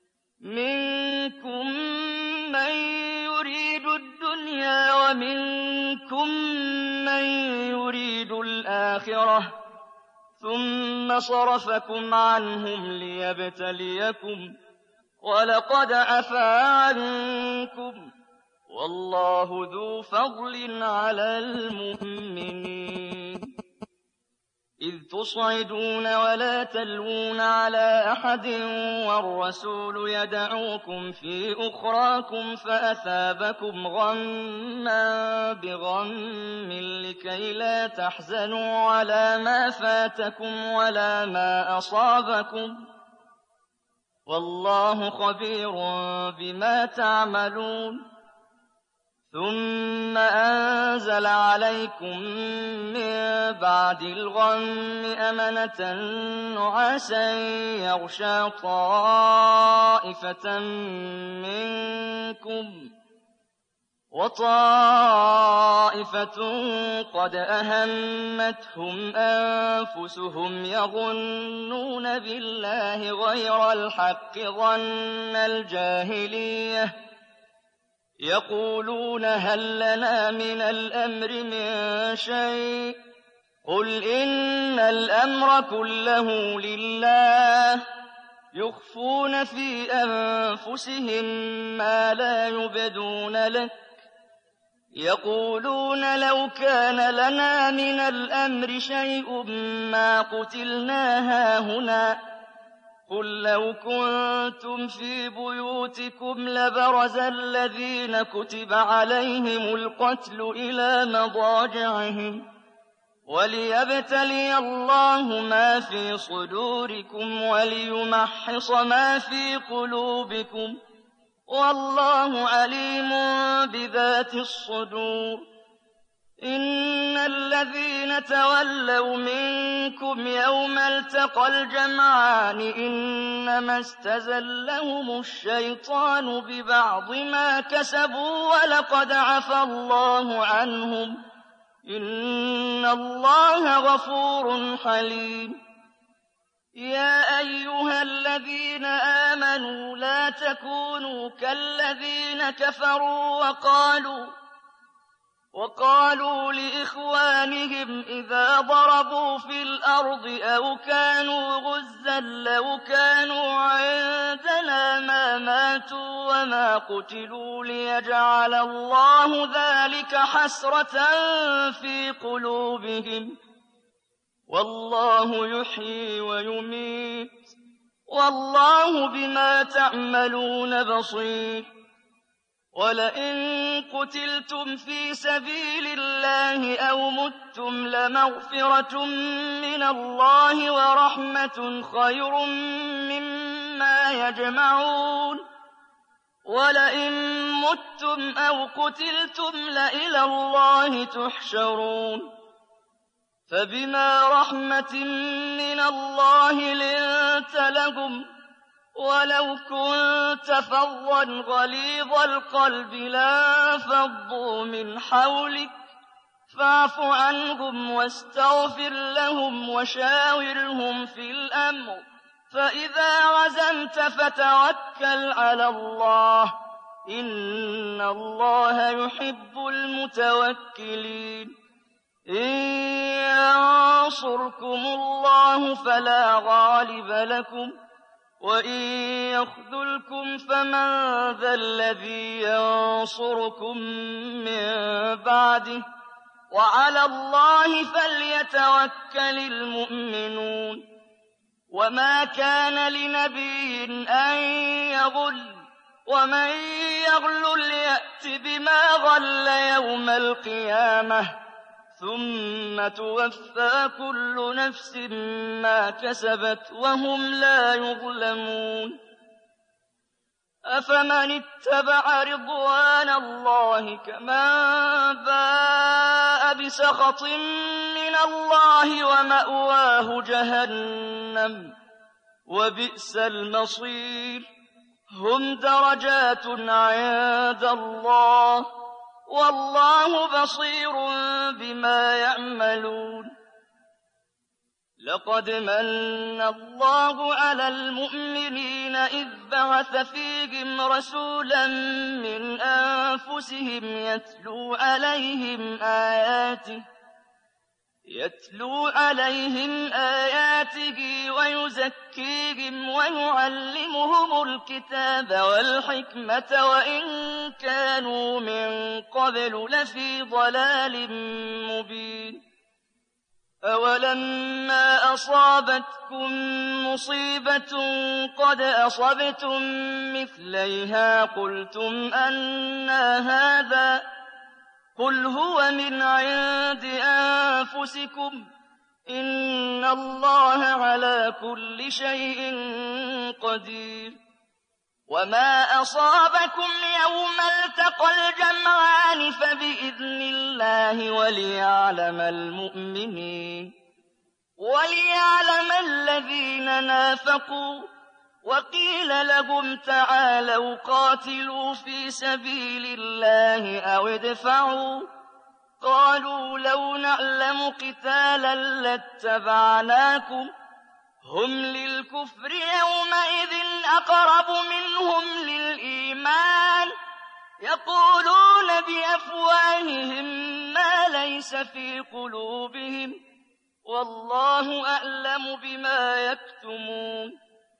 منكم من يريد الدنيا ومنكم من يريد الآخرة ثم صرفكم عنهم ليبتليكم ولقد عفا عنكم والله ذو فضل على المؤمنين. إذ تصعدون ولا تلوون على أحد والرسول يدعوكم في أخراكم فأثابكم غما بغم لكي لا تحزنوا على ما فاتكم ولا ما أصابكم والله خبير بما تعملون. ثم أنزل عليكم من بعد الغم أمنة نعاسا يغشى طائفة منكم وطائفة قد أهمتهم أنفسهم يظنون بالله غير الحق ظن الجاهلية يقولون هل لنا من الأمر من شيء قل إن الأمر كله لله يخفون في أنفسهم ما لا يبدون لك يقولون لو كان لنا من الأمر شيء ما قتلنا هاهنا قل لو كنتم في بيوتكم لبرز الذين كتب عليهم القتل إلى مضاجعهم وليبتلي الله ما في صدوركم وليمحص ما في قلوبكم والله عليم بذات الصدور. إن الذين تولوا منكم يوم التقى الجمعان إنما استزلهم الشيطان ببعض ما كسبوا ولقد عفا الله عنهم إن الله غفور حليم. يا أيها الذين آمنوا لا تكونوا كالذين كفروا وقالوا وقالوا لإخوانهم إذا ضربوا في الأرض أو كانوا غزا لو كانوا عندنا ما ماتوا وما قتلوا ليبتلوا يجعل الله ذلك حسرة في قلوبهم، والله يحيي ويميت، والله بما تعملون بصير. ولئن قتلتم في سبيل الله أو متم لمغفرة من الله ورحمة خير مما يجمعون. ولئن متم أو قتلتم لإلى الله تحشرون. فبما رحمة من الله لنت لهم، ولو كنت فظا غليظ القلب لانفضوا من حولك، فاعف عنهم واستغفر لهم وشاورهم في الأمر، فإذا عزمت فتوكل على الله، إن الله يحب المتوكلين. إن ينصركم الله فلا غالب لكم، وإن يخذلكم فمن ذا الذي ينصركم من بعده، وعلى الله فليتوكل المؤمنون. وما كان لنبي أن يغل، ومن يغل يأت بما غل يوم القيامة، ثم توفى كل نفس ما كسبت وهم لا يظلمون. أفمن اتبع رضوان الله كمن باء بسخط من الله ومأواه جهنم، وبئس المصير. هم درجات عند الله، والله بصير بما يعملون. لقد من الله على المؤمنين إذ بعث فيهم رسولا من أنفسهم يتلو عليهم آياته يتلو عليهم آياته ويزكيهم ويعلمهم الكتاب والحكمة وإن كانوا من قبل لفي ضلال مبين. أولما أصابتكم مصيبة قد أصبتم مثليها قلتم أنى هذا، قل هو من عند أنفسكم، إن الله على كل شيء قدير. وما أصابكم يوم التقى الجمعان فبإذن الله وليعلم المؤمنين وليعلم الذين نافقوا. وقيل لهم تعالوا قاتلوا في سبيل الله أو ادفعوا، قالوا لو نعلم قتالا لاتبعناكم، هم للكفر يومئذ أقرب منهم للإيمان، يقولون بأفواههم ما ليس في قلوبهم، والله أعلم بما يكتمون.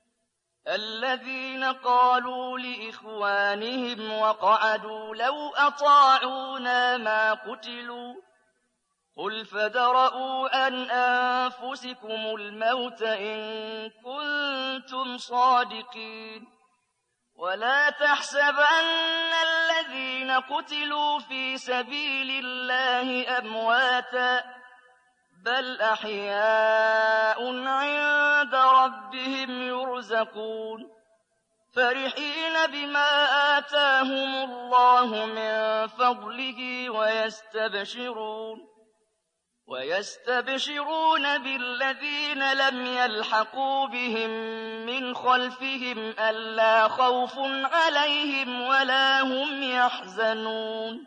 الذين قالوا لإخوانهم وقعدوا لو أطاعونا ما قتلوا، قل فادرءوا عن أنفسكم الموت إن كنتم صادقين. ولا تحسبن الذين قتلوا في سبيل الله أمواتا، بل أحياء عند ربهم يرزقون، فرحين بما آتاهم الله من فضله ويستبشرون ويستبشرون بالذين لم يلحقوا بهم من خلفهم ألا خوف عليهم ولا هم يحزنون.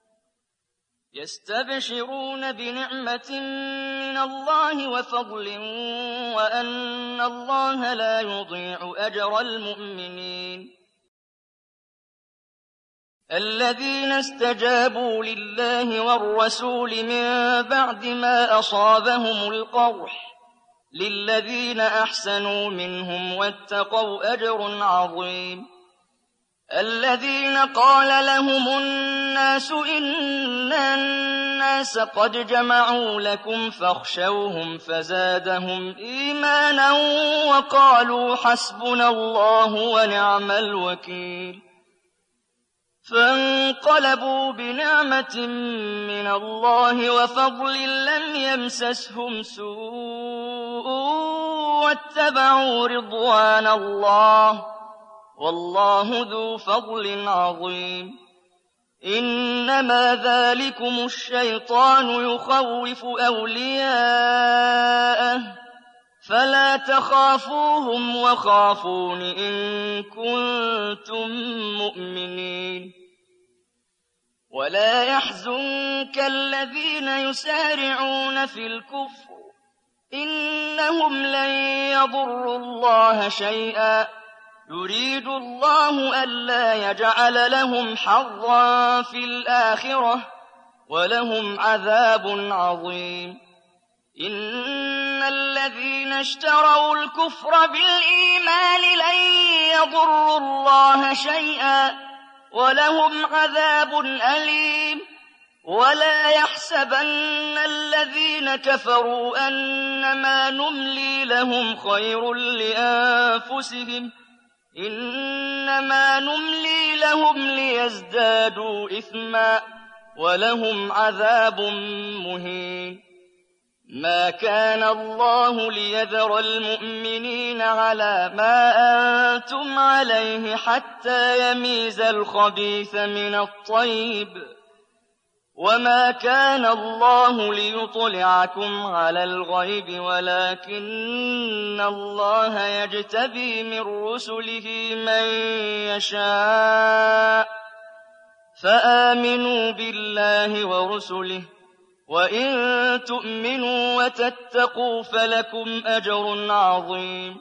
يستبشرون بنعمة من الله وفضل وأن الله لا يضيع أجر المؤمنين. الذين استجابوا لله والرسول من بعد ما أصابهم القرح للذين أحسنوا منهم واتقوا أجر عظيم. الذين قال لهم الناس إن الناس قد جمعوا لكم فاخشوهم فزادهم إيمانا وقالوا حسبنا الله ونعم الوكيل فانقلبوا بنعمة من الله وفضل لم يمسسهم سوء واتبعوا رضوان الله والله ذو فضل عظيم إنما ذلكم الشيطان يخوف أولياءه فلا تخافوهم وخافون إن كنتم مؤمنين ولا يحزنك الذين يسارعون في الكفر إنهم لن يضروا الله شيئا يريد الله ألا يجعل لهم حظا في الآخرة ولهم عذاب عظيم إن الذين اشتروا الكفر بالإيمان لن يضروا الله شيئا ولهم عذاب أليم ولا يحسبن الذين كفروا أنما نملي لهم خير لأنفسهم إنما نملي لهم ليزدادوا إثما ولهم عذاب مهين ما كان الله ليذر المؤمنين على ما أنتم عليه حتى يميز الخبيث من الطيب وما كان الله ليطلعكم على الغيب ولكن الله يجتبي من رسله من يشاء فآمنوا بالله ورسله وإن تؤمنوا وتتقوا فلكم أجر عظيم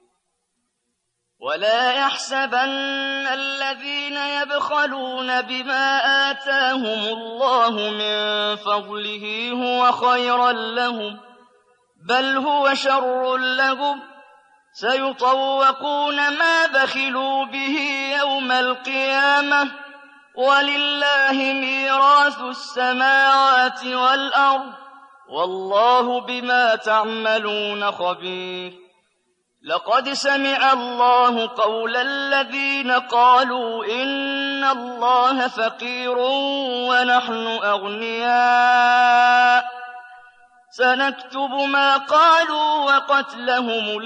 ولا يحسبن الذين يبخلون بما آتاهم الله من فضله هو خيرا لهم بل هو شر لهم سيطوقون ما بخلوا به يوم القيامة ولله ميراث السماوات والأرض والله بما تعملون خبير لقد سمع الله قول الذين قالوا إن الله فقير ونحن أغنياء سنكتب ما قالوا وقتلهم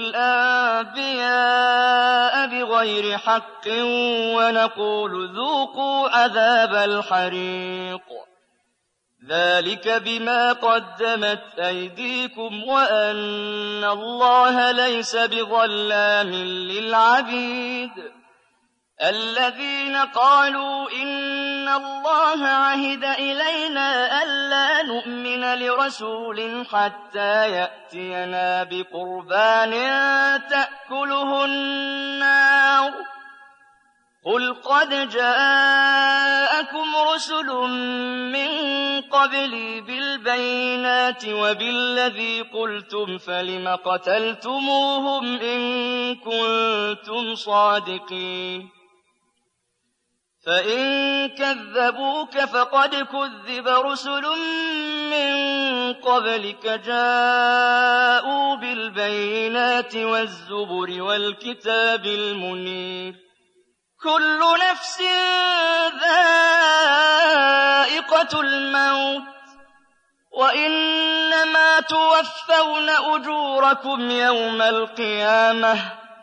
الأنبياء بغير حق ونقول ذوقوا عذاب الحريق ذلك بما قدمت أيديكم وأن الله ليس بظلام للعبيد الذين قالوا إن الله عهد إلينا ألا نؤمن لرسول حتى يأتينا بقربان تأكله النار قل قد جاءكم رسل من قبلي بالبينات وبالذي قلتم فلم قتلتموهم إن كنتم صادقين فإن كذبوك فقد كذب رسل من قبلك جاءوا بالبينات والزبر والكتاب المنير كل نفس ذائقة الموت وإنما توفون أجوركم يوم القيامة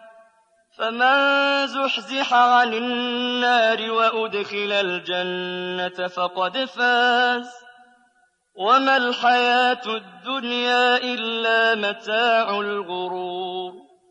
فمن زحزح عن النار وأدخل الجنة فقد فاز وما الحياة الدنيا إلا متاع الغرور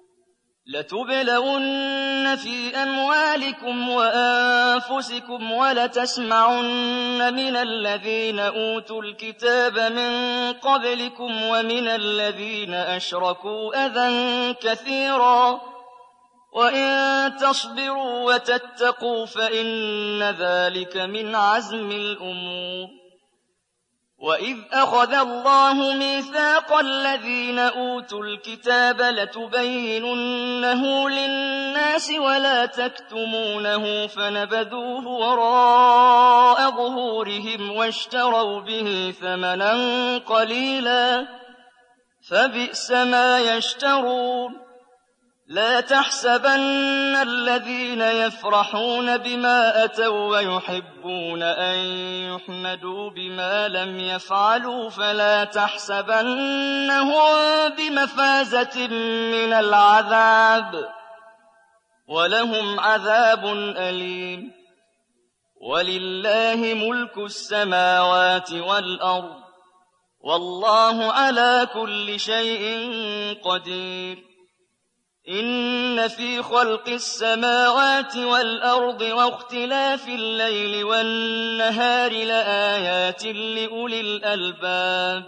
لتبلون في أموالكم وأنفسكم ولتسمعن من الذين أوتوا الكتاب من قبلكم ومن الذين أشركوا أذى كثيرا وإن تصبروا وتتقوا فإن ذلك من عزم الأمور وَإِذْ أَخَذَ اللَّهُ مِيثَاقَ الَّذِينَ أُوتُوا الْكِتَابَ لَتُبَيِّنُنَّهُ لِلنَّاسِ وَلَا تَكْتُمُونَهُ فَنَبَذُوهُ وَرَاءَ ظُهُورِهِمْ وَاشْتَرَوْا بِهِ ثَمَنًا قَلِيلًا فَبِئْسَ مَا يَشْتَرُونَ. لَا تَحْسَبَنَّ الَّذِينَ يَفْرَحُونَ بِمَا أَتَوا وَّيُحِبُّونَ أَن يُحْمَدُوا بِمَا لَمْ يَفْعَلُوا فَلَا تَحْسَبَنَّهُم بِمَفَازَةٍ مِّنَ الْعَذَابِ وَلَهُمْ عَذَابٌ أَلِيمٌ. وَلِلَّهِ مُلْكُ السَّمَاوَاتِ وَالْأَرْضِ وَاللَّهُ عَلَىٰ كُلِّ شَيْءٍ قَدِيرٌ. إِنَّ فِي خَلْقِ السَّمَاوَاتِ وَالْأَرْضِ وَاخْتِلَافِ اللَّيْلِ وَالنَّهَارِ لَآيَاتٍ لِّأُولِي الْأَلْبَابِ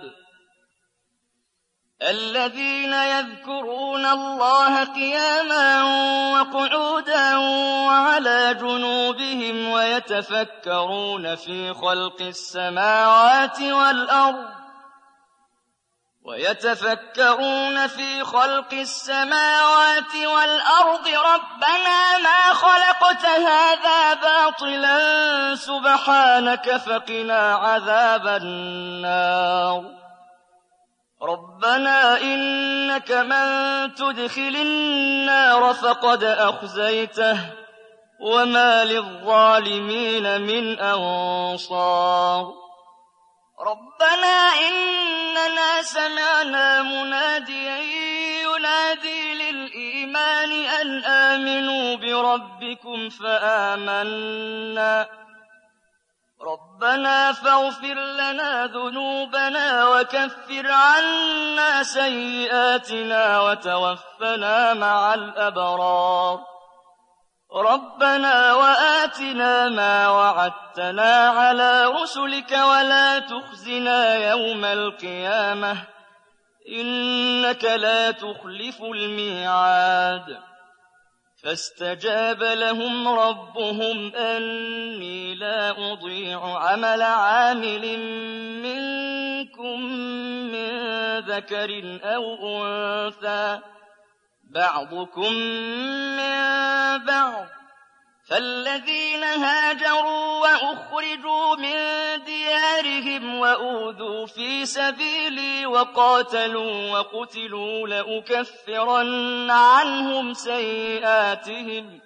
الَّذِينَ يَذْكُرُونَ اللَّهَ قِيَامًا وَقُعُودًا وَعَلَىٰ جُنُوبِهِمْ وَيَتَفَكَّرُونَ فِي خَلْقِ السَّمَاوَاتِ وَالْأَرْضِ وَيَتَفَكَّرُونَ فِي خَلْقِ السَّمَاوَاتِ وَالْأَرْضِ رَبَّنَا مَا خَلَقْتَ هَٰذَا بَاطِلًا سُبْحَانَكَ فَقِنَا عَذَابَ النَّارِ. رَبَّنَا إِنَّكَ مَن تُدْخِلِ النَّارَ فَقَدْ أَخْزَيْتَهُ وَمَا لِلظَّالِمِينَ مِنْ أَنصَارٍ. رَبَّنَا إِنَّنَا سَمِعْنَا مُنَادِيًا يُنَادِي لِلْإِيمَانِ أَنْ آمِنُوا بِرَبِّكُمْ فَآمَنَّا رَبَّنَا فَاغْفِرْ لَنَا ذُنُوبَنَا وَكَفِّرْ عَنَّا سَيِّئَاتِنَا وَتَوَفَّنَا مَعَ الْأَبْرَارِ. رَبَّنَا وَآتِنَا مَا وَعَدتَّنَا عَلَىٰ رُسُلِكَ وَلَا تُخْزِنَا يَوْمَ الْقِيَامَةِ ۗ إِنَّكَ لَا تُخْلِفُ الْمِيعَادَ. فَاسْتَجَابَ لَهُمْ رَبُّهُمْ أَنِّي لَا أُضِيعُ عَمَلَ عَامِلٍ مِّنكُم مِّن ذَكَرٍ أَوْ أُنثَىٰ بَعْضُكُم مِّن بَعْضٍ، فَالَّذِينَ هَاجَرُوا وَأُخْرِجُوا مِن دِيَارِهِمْ وَأُوذُوا فِي سَبِيلِي وَقَاتَلُوا وَقُتِلُوا لَأُكَفِّرَنَّ عَنْهُمْ سَيِّئَاتِهِمْ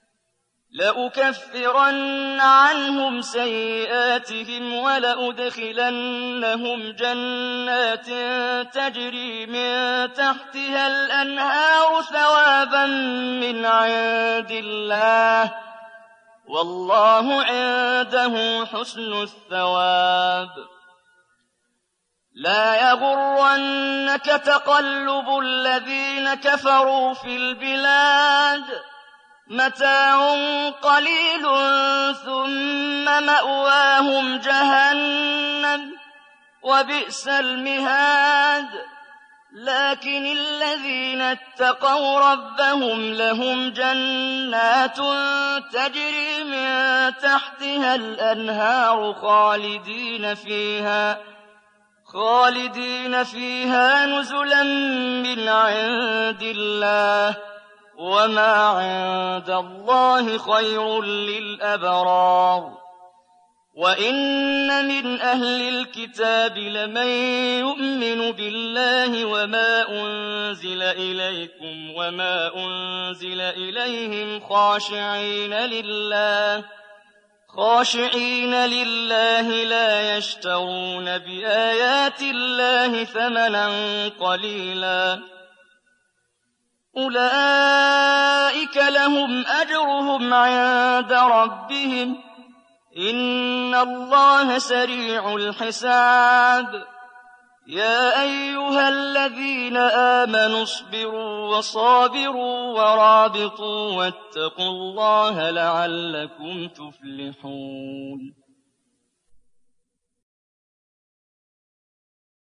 لأكفرن عنهم سيئاتهم ولأدخلنهم جنات تجري من تحتها الأنهار ثوابا من عند الله والله عنده حسن الثواب. لا يغرنك تقلب الذين كفروا في البلاد، متاع قليل ثم مأواهم جهنم وبئس المهاد. لكن الذين اتقوا ربهم لهم جنات تجري من تحتها الأنهار خالدين فيها خالدين فيها نزلا من عند الله وما عند الله خير للأبرار. وإن من أهل الكتاب لمن يؤمن بالله وما أنزل إليكم وما أنزل إليهم خاشعين لله خاشعين لله لا يشترون بآيات الله ثمنا قليلا، أولئك لهم أجرهم عند ربهم إن الله سريع الحساب. يا أيها الذين آمنوا اصبروا وصابروا ورابطوا واتقوا الله لعلكم تفلحون.